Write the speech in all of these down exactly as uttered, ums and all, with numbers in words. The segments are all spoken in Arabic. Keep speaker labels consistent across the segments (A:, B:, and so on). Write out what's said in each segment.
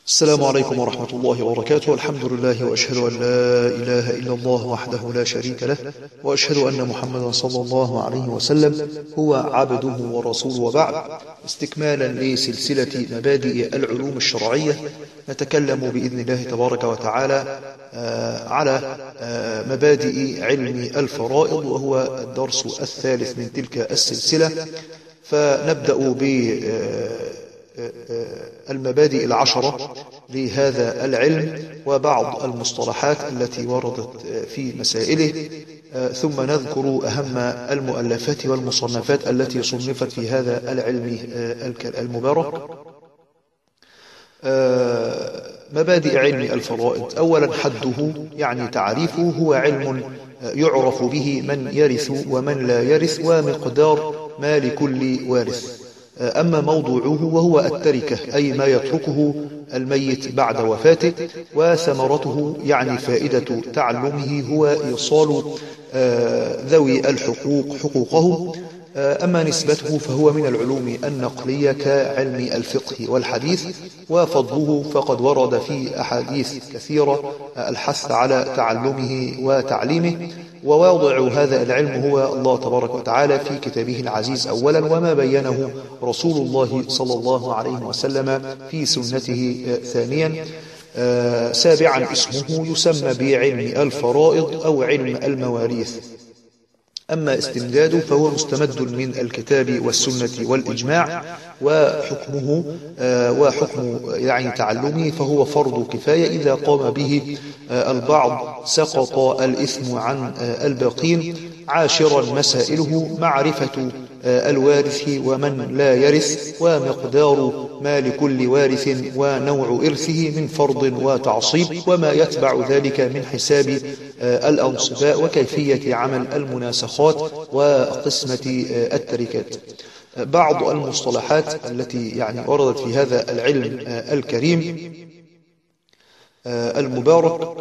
A: السلام عليكم ورحمة الله وبركاته. الحمد لله وأشهد أن لا إله إلا الله وحده لا شريك له، وأشهد أن محمدا صلى الله عليه وسلم هو عبده ورسوله، وبعد. استكمالا لسلسلة مبادئ العلوم الشرعية، نتكلم بإذن الله تبارك وتعالى على مبادئ علم الفرائض، وهو الدرس الثالث من تلك السلسلة. فنبدأ ب المبادئ العشرة لهذا العلم وبعض المصطلحات التي وردت في مسائله، ثم نذكر أهم المؤلفات والمصنفات التي صنفت في هذا العلم المبارك. مبادئ علم الفرائض: أولا حده، يعني تعريفه، هو علم يعرف به من يرث ومن لا يرث، ومقدار ما لكل وارث. أما موضوعه وهو التركة، أي ما يتركه الميت بعد وفاته، وثمرته يعني فائدة تعلمه هو إيصال ذوي الحقوق حقوقهم. أما نسبته فهو من العلوم النقلية كعلم الفقه والحديث، وفضله فقد ورد في أحاديث كثيرة الحث على تعلمه وتعليمه. وواضع هذا العلم هو الله تبارك وتعالى في كتابه العزيز أولا، وما بينه رسول الله صلى الله عليه وسلم في سنته ثانيا. سابعا اسمه يسمى بعلم الفرائض أو علم المواريث. أما استمداده فهو مستمد من الكتاب والسنة والإجماع، وحكمه وحكم يعني تعلمه فهو فرض كفاية، إذا قام به البعض سقط الإثم عن الباقين. عاشرا مسائله: معرفة الوارث ومن لا يرث، ومقدار ما لكل وارث، ونوع إرثه من فرض وتعصيب، وما يتبع ذلك من حساب الأنصباء، وكيفية عمل المناسخات، وقسمة التركات. بعض المصطلحات التي يعني وردت في هذا العلم الكريم المبارك: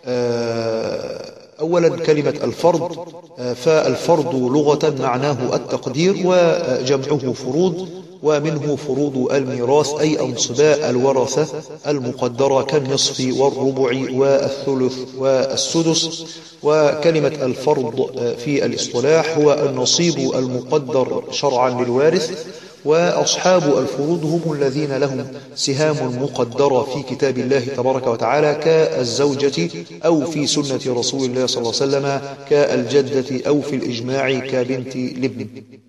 A: أولا كلمة الفرض، فالفرض لغة معناه التقدير، وجمعه فروض، ومنه فروض الميراث أي أنصباء الورثة المقدرة كالنصف والربع والثلث والسدس. وكلمة الفرض في الاصطلاح هو النصيب المقدر شرعا للوارث، وأصحاب الفروض هم الذين لهم سهام مقدرة في كتاب الله تبارك وتعالى كالزوجة، أو في سنة رسول الله صلى الله عليه وسلم كالجدة، أو في الإجماع كبنت الابن.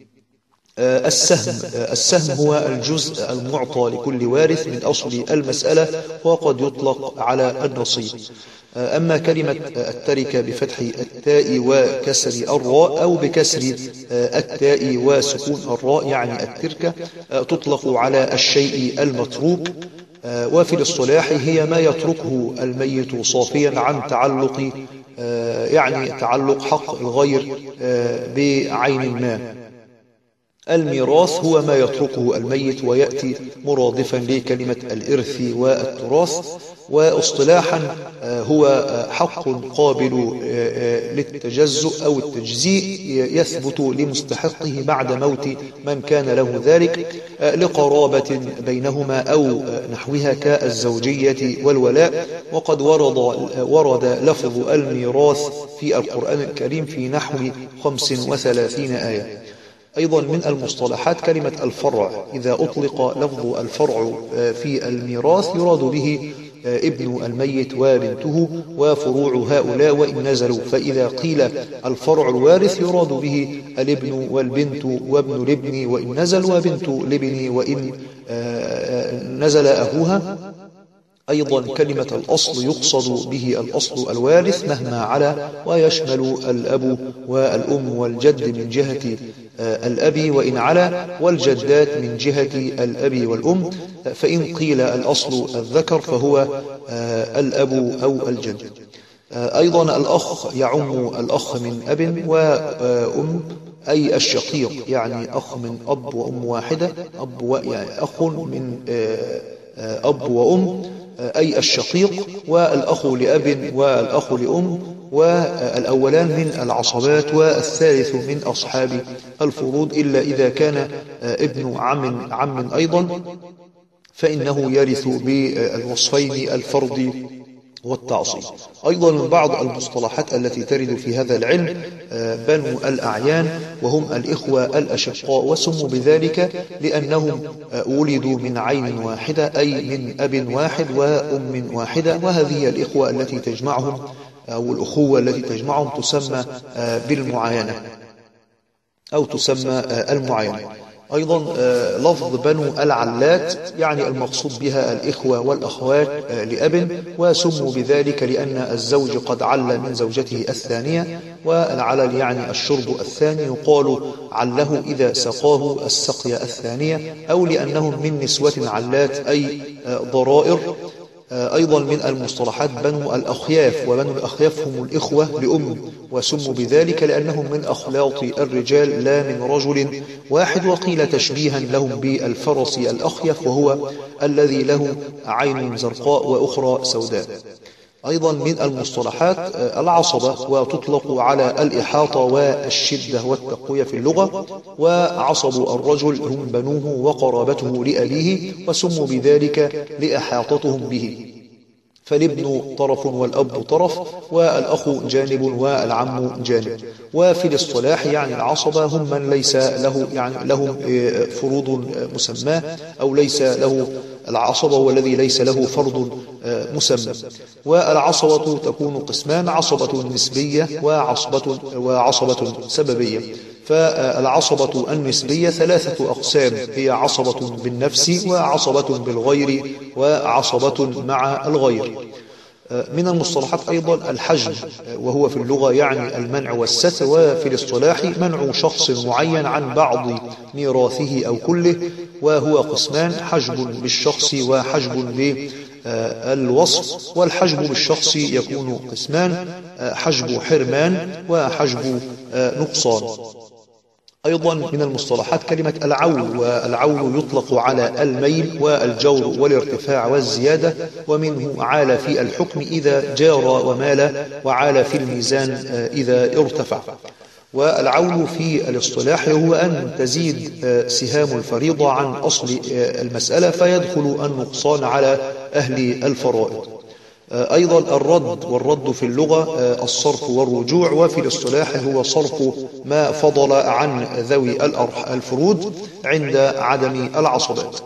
A: السهم السهم هو الجزء المعطى لكل وارث من أصل المسألة، وقد يطلق على النصيب. أما كلمة التركة بفتح التاء وكسر الراء، أو بكسر التاء وسكون الراء يعني التركة، تطلق على الشيء المتروك. وفي الاصطلاح هي ما يتركه الميت صافيا عن تعلق يعني تعلق حق الغير بعين ما. الميراث هو ما يتركه الميت، ويأتي مرادفا لكلمة الإرث والتراث. واصطلاحا هو حق قابل للتجزؤ أو التجزيء، يثبت لمستحقه بعد موت من كان له ذلك، لقرابة بينهما أو نحوها كالزوجية والولاء. وقد ورد, ورد لفظ الميراث في القرآن الكريم في نحو خمس وثلاثين آية. أيضا من المصطلحات كلمة الفرع، إذا أطلق لفظ الفرع في الميراث يراد به ابن الميت وبنته وفروع هؤلاء وإن نزلوا. فإذا قيل الفرع الوارث يراد به الابن والبنت وابن الابن وإن نزل، وبنت الابن وإن نزل أبوها. أيضا كلمة الأصل يقصد به الأصل الوارث مهما على، ويشمل الأب والأم والجد من جهة الأب وإن على، والجدات من جهة الأب والأم. فإن قيل الأصل الذكر فهو الأب أو الجد. أيضا الأخ يعم الأخ من أب وأم، أي الشقيق يعني أخ من أب وأم واحدة، أب و... يعني أخ من أب وأم أي الشقيق، والأخ لأب والأخ لأم، والأولان من العصبات، والثالث من أصحاب الفروض، إلا إذا كان ابن عم عم أيضا، فإنه يرث بالوصفين الفرض والتعصيب. أيضا من بعض المصطلحات التي ترد في هذا العلم بنو الأعيان، وهم الإخوة الأشقاء، وسموا بذلك لأنهم ولدوا من عين واحدة، أي من أب واحد وأم واحدة، وهذه الإخوة التي تجمعهم أو الأخوة التي تجمعهم تسمى بالمعاينة أو تسمى المعاينة. أيضا لفظ بنو العلات يعني المقصود بها الإخوة والأخوات لأب، وسموا بذلك لأن الزوج قد عل من زوجته الثانية، والعلل يعني الشرب الثاني، يقال عله إذا سقاه السقية الثانية، أو لأنهم من نسوة علات أي ضرائر. أيضا من المصطلحات بنو الأخياف، وبنو الأخياف هم الإخوة لأم، وسموا بذلك لأنهم من أخلاط الرجال لا من رجل واحد، وقيل تشبيها لهم بالفرس الأخيف، وهو الذي له عين زرقاء وأخرى سوداء. أيضا من المصطلحات العصبة، وتطلق على الإحاطة والشدة والتقوية في اللغة، وعصب الرجل هم بنوه وقرابته لأبيه، وسموا بذلك لإحاطتهم به، فالابن طرف والأب طرف والأخ جانب والعم جانب. وفي الاصطلاح يعني العصبة هم من ليس له يعني لهم فروض مسماه، أو ليس له العصبة هو الذي ليس له فرض مسمى. والعصبة تكون قسمان: عصبة نسبية وعصبة وعصبة سببية. فالعصبة النسبية ثلاثة أقسام: هي عصبة بالنفس، وعصبة بالغير، وعصبة مع الغير. من المصطلحات أيضا الحجب، وهو في اللغة يعني المنع والستر، وفي الاصطلاح منع شخص معين عن بعض ميراثه أو كله، وهو قسمان: حجب بالشخص وحجب بالوصف. والحجب بالشخص يكون قسمان: حجب حرمان وحجب نقصان. أيضا من المصطلحات كلمة العول، والعول يطلق على الميل والجور والارتفاع والزيادة، ومنه عال في الحكم إذا جار ومال، وعال في الميزان إذا ارتفع. والعول في الاصطلاح هو أن تزيد سهام الفريضة عن أصل المسألة، فيدخل النقصان على أهل الفرائض. أيضا الرد، والرد في اللغة الصرف والرجوع، وفي الاصطلاح هو صرف ما فضل عن ذوي الفروض عند عدم العصبات.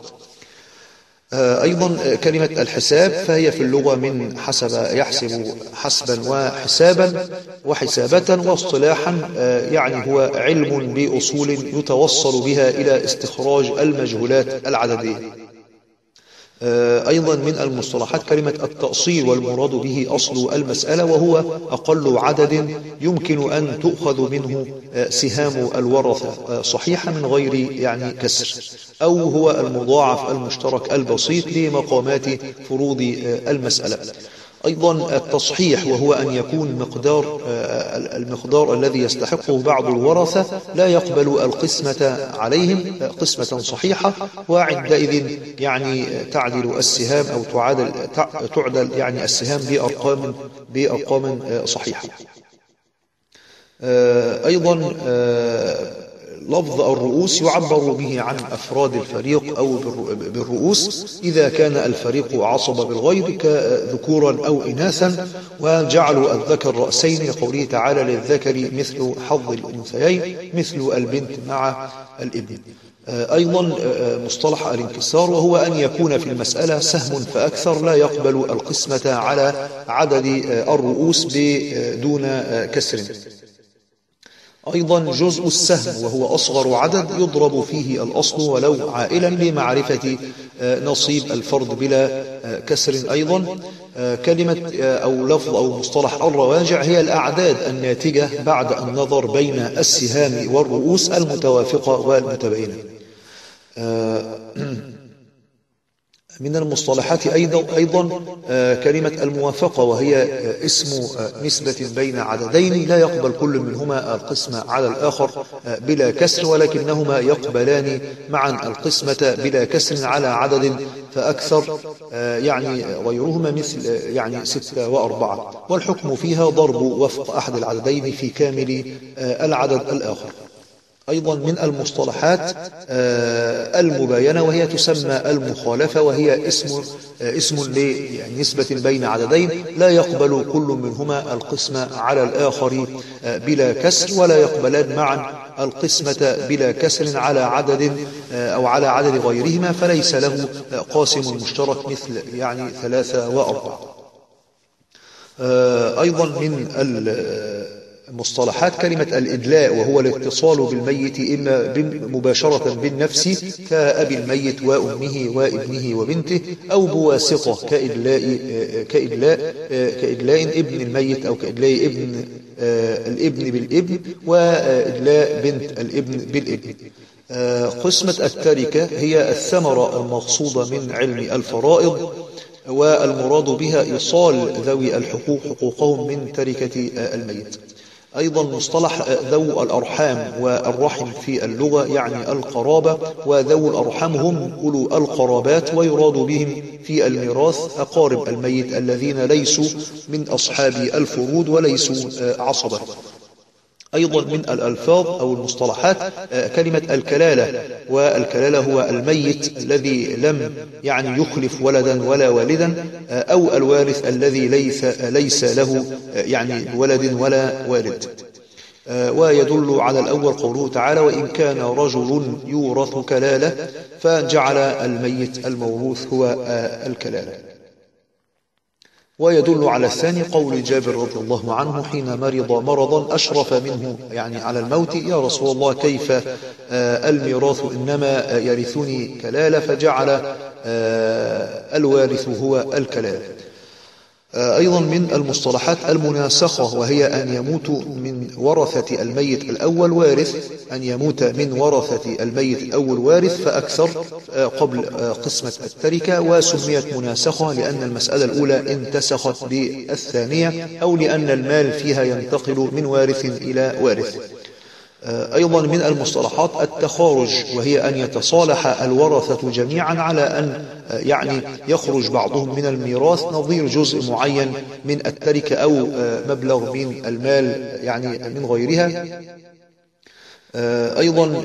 A: أيضا كلمة الحساب، فهي في اللغة من حسب يحسب حسبا وحسابا وحسابة، واصطلاحا يعني هو علم بأصول يتوصل بها إلى استخراج المجهولات العددية. أيضا من المصطلحات كلمة التأصيل، والمراد به أصل المسألة، وهو أقل عدد يمكن أن تؤخذ منه سهام الورثة صحيحة من غير يعني كسر، أو هو المضاعف المشترك البسيط لمقامات فروض المسألة. أيضا التصحيح، وهو أن يكون مقدار المقدار الذي يستحقه بعض الورثة لا يقبل القسمة عليهم قسمة صحيحة، وعندئذ يعني تعدل السهام أو تعادل تعدل يعني السهام بأرقام بأرقام صحيحة. أيضا لفظ الرؤوس يعبر به عن أفراد الفريق أو بالرؤوس إذا كان الفريق عصب بالغير كذكورا أو إناثا، وجعلوا الذكر رأسين لقوله تعالى: للذكر مثل حظ الأنثيين مثل البنت مع الابن. أيضا مصطلح الانكسار، وهو أن يكون في المسألة سهم فأكثر لا يقبل القسمة على عدد الرؤوس بدون كسر. أيضا جزء السهم، وهو أصغر عدد يضرب فيه الأصل ولو عائلا لمعرفة نصيب الفرد بلا كسر. أيضا كلمة أو لفظ أو مصطلح الرواجع، هي الأعداد الناتجة بعد النظر بين السهام والرؤوس المتوافقة والمتباينة. من المصطلحات أيضا, أيضا كلمة الموافقة، وهي اسم نسبة بين عددين لا يقبل كل منهما القسمة على الآخر بلا كسر، ولكنهما يقبلان معا القسمة بلا كسر على عدد فأكثر يعني غيرهما، مثل يعني ستة وأربعة، والحكم فيها ضرب وفق أحد العددين في كامل العدد الآخر. أيضا من المصطلحات المباينة، وهي تسمى المخالفة، وهي اسم اسم لنسبة بين عددين لا يقبل كل منهما القسمة على الآخر بلا كسر، ولا يقبلان معا القسمة بلا كسر على عدد أو على عدد غيرهما، فليس له قاسم مشترك مثل يعني ثلاثة وأربعة. أيضا من المصطلحات كلمة الإدلاء، وهو الاتصال بالميت إما مباشرة بالنفس كأبي الميت وأمه وابنه وبنته، أو بواسطة كإدلاء كإدلاء كإدلاء ابن الميت، أو كإدلاء ابن الابن بالابن، وإدلاء بنت الابن بالابن. قسمة التركة هي الثمرة المقصودة من علم الفرائض، والمراد بها إيصال ذوي الحقوق حقوقهم من تركة الميت. أيضا مصطلح ذو الأرحام والرحم في اللغة يعني القرابة، وذو الأرحام هم أولو القرابات، ويراد بهم في الميراث أقارب الميت الذين ليسوا من أصحاب الفروض وليسوا عصبة. أيضا من الألفاظ أو المصطلحات كلمة الكلالة، والكلالة هو الميت الذي لم يعني يخلف ولدا ولا والدا، أو الوارث الذي ليس, ليس له يعني ولد ولا والد. ويدل على الأول قوله تعالى: وإن كان رجل يورث كلالة، فجعل الميت الموروث هو الكلالة. ويدل على الثاني قول جابر رضي الله عنه حين مرض مرضا أشرف منه يعني على الموت: يا رسول الله كيف الميراث؟ إنما يرثني كلالة، فجعل الوارث هو الكلالة. أيضا من المصطلحات المناسخة، وهي أن يموت من ورثة الميت الأول وارث، أن يموت من ورثة الميت الأول وارث فأكثر قبل قسمة التركة، وسميت مناسخة لأن المسألة الأولى انتسخت بالثانية، أو لأن المال فيها ينتقل من وارث إلى وارث. أيضا من المصطلحات التخارج، وهي أن يتصالح الورثة جميعا على أن يعني يخرج بعضهم من الميراث نظير جزء معين من التركة أو مبلغ من المال يعني من غيرها. أيضا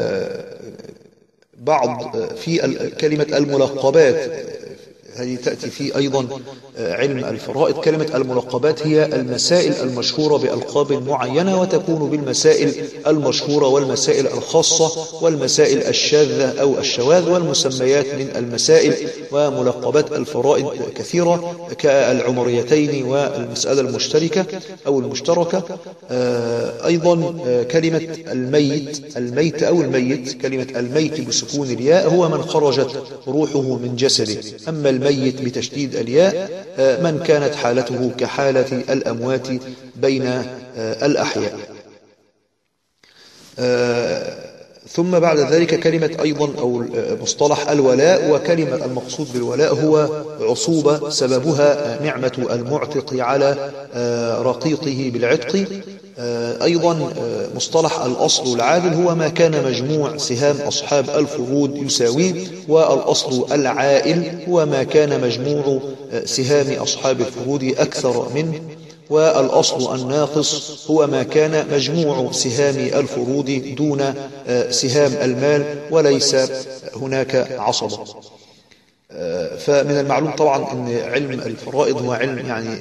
A: بعض في كلمة الملقبات، هذه تأتي في أيضا علم الفرائض. كلمة الملقبات هي المسائل المشهورة بألقاب معينة، وتكون بالمسائل المشهورة والمسائل الخاصة والمسائل الشاذة أو الشواذ، والمسميات من المسائل. وملقبات الفرائض كثيرة كالعمريتين والمسألة المشتركة أو المشتركة. أيضا كلمة الميت الميت أو الميت، كلمة الميت بسكون الياء هو من خرجت روحه من جسده، أما الميت بتشديد الياء من كانت حالته كحالة الأموات بين الأحياء. ثم بعد ذلك كلمة أيضا أو مصطلح الولاء، وكلمة المقصود بالولاء هو عصوبة سببها نعمة المعتق على رقيقه بالعتق. أيضا مصطلح الأصل العادل هو ما كان مجموع سهام أصحاب الفروض يساويه، والأصل العائل هو ما كان مجموع سهام أصحاب الفروض أكثر منه، والأصل الناقص هو ما كان مجموع سهام الفروض دون سهام المال وليس هناك عصبة. فمن المعلوم طبعا أن علم الفرائض هو علم يعني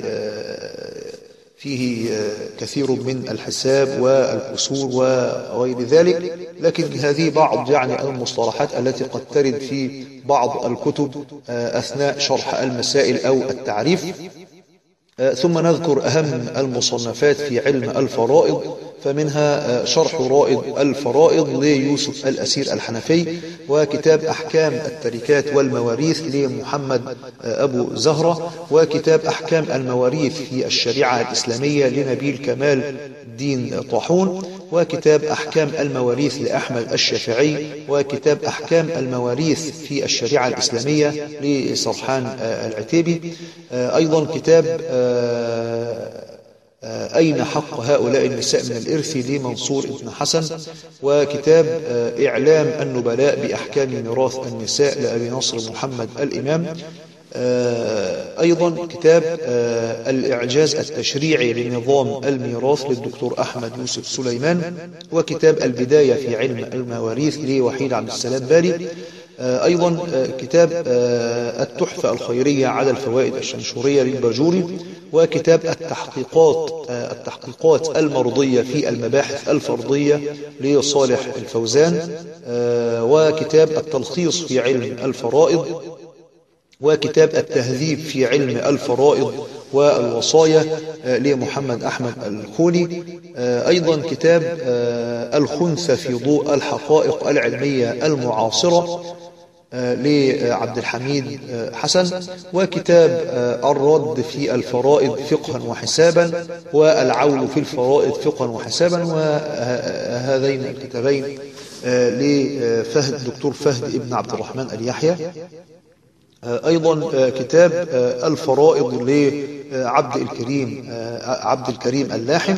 A: فيه كثير من الحساب والكسور وغير ذلك، لكن هذه بعض يعني المصطلحات التي قد ترد في بعض الكتب أثناء شرح المسائل أو التعريف. ثم نذكر أهم المصنفات في علم الفرائض، فمنها شرح رائد الفرائض ليوسف الأسير الحنفي، وكتاب أحكام التركات والمواريث لمحمد أبو زهرة، وكتاب أحكام المواريث في الشريعة الإسلامية لنبيل كمال الدين طاحون، وكتاب أحكام المواريث لأحمد الشافعي، وكتاب أحكام المواريث في الشريعة الإسلامية لسرحان العتيبي. أيضا كتاب أين حق هؤلاء النساء من الإرث لمنصور بن حسن، وكتاب إعلام النبلاء بأحكام ميراث النساء لأبي نصر محمد الإمام. أيضا كتاب الإعجاز التشريعي لنظام الميراث للدكتور أحمد يوسف سليمان، وكتاب البداية في علم المواريث لوحيد عبد السلام بالي. أيضا كتاب التحفة الخيرية على الفوائد الشنشورية للباجوري، وكتاب التحقيقات التحقيقات المرضية في المباحث الفرضية لصالح الفوزان، وكتاب التلخيص في علم الفرائض، وكتاب التهذيب في علم الفرائض والوصايا لمحمد أحمد الخولي. أيضا كتاب الخنثى في ضوء الحقائق العلمية المعاصرة لعبد الحميد حسن، وكتاب الرد في الفرائض فقها وحسابا، والعول في الفرائض فقها وحسابا، وهذين الكتابين لفهد دكتور فهد ابن عبد الرحمن اليحيى. أيضا كتاب الفرائض لعبد الكريم عبد الكريم اللاحم،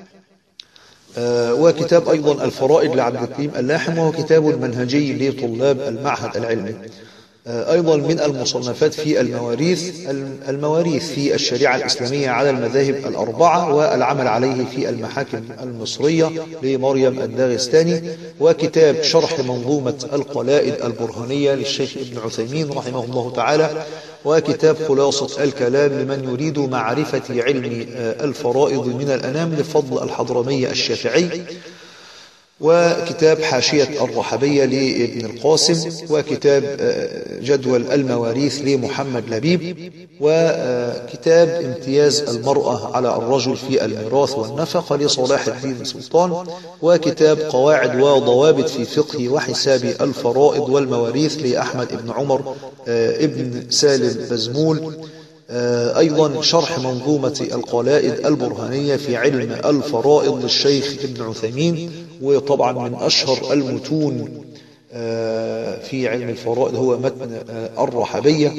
A: وكتاب أيضا الفرائض لعبد الكريم اللاحم، وهو كتاب منهجي لطلاب المعهد العلمي. أيضا من المصنفات في المواريث المواريث في الشريعة الإسلامية على المذاهب الأربعة والعمل عليه في المحاكم المصرية لمريم الداغستاني، وكتاب شرح منظومة القلائد البرهانية للشيخ ابن عثيمين رحمه الله تعالى، وكتاب خلاصة الكلام لمن يريد معرفة علم الفرائض من الأنام لفضل الحضرمي الشافعي، وكتاب حاشية الرحبية لابن القاسم، وكتاب جدول المواريث لمحمد لبيب، وكتاب امتياز المرأة على الرجل في الميراث والنفقة لصلاح الدين سلطان، وكتاب قواعد وضوابط في فقه وحساب الفرائض والمواريث لأحمد بن عمر ابن سالم بزمول. أيضا شرح منظومة القلائد البرهانية في علم الفرائض للشيخ ابن عثيمين، وطبعا من أشهر المتون في علم الفرائض هو متن الرحبية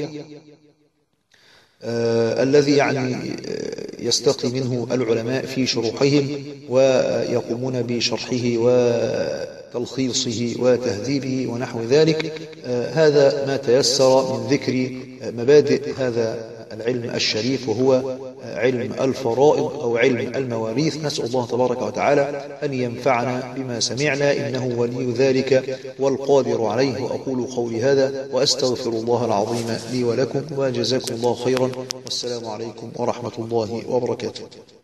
A: الذي يعني يستقي منه العلماء في شروحهم ويقومون بشرحه وتلخيصه وتهذيبه ونحو ذلك. هذا ما تيسر من ذكر مبادئ هذا العلم الشريف، وهو علم الفرائض أو علم المواريث. نسأل الله تبارك وتعالى أن ينفعنا بما سمعنا، إنه ولي ذلك والقادر عليه. وأقول قولي هذا وأستغفر الله العظيم لي ولكم، وجزاكم الله خيرا، والسلام عليكم ورحمة الله وبركاته.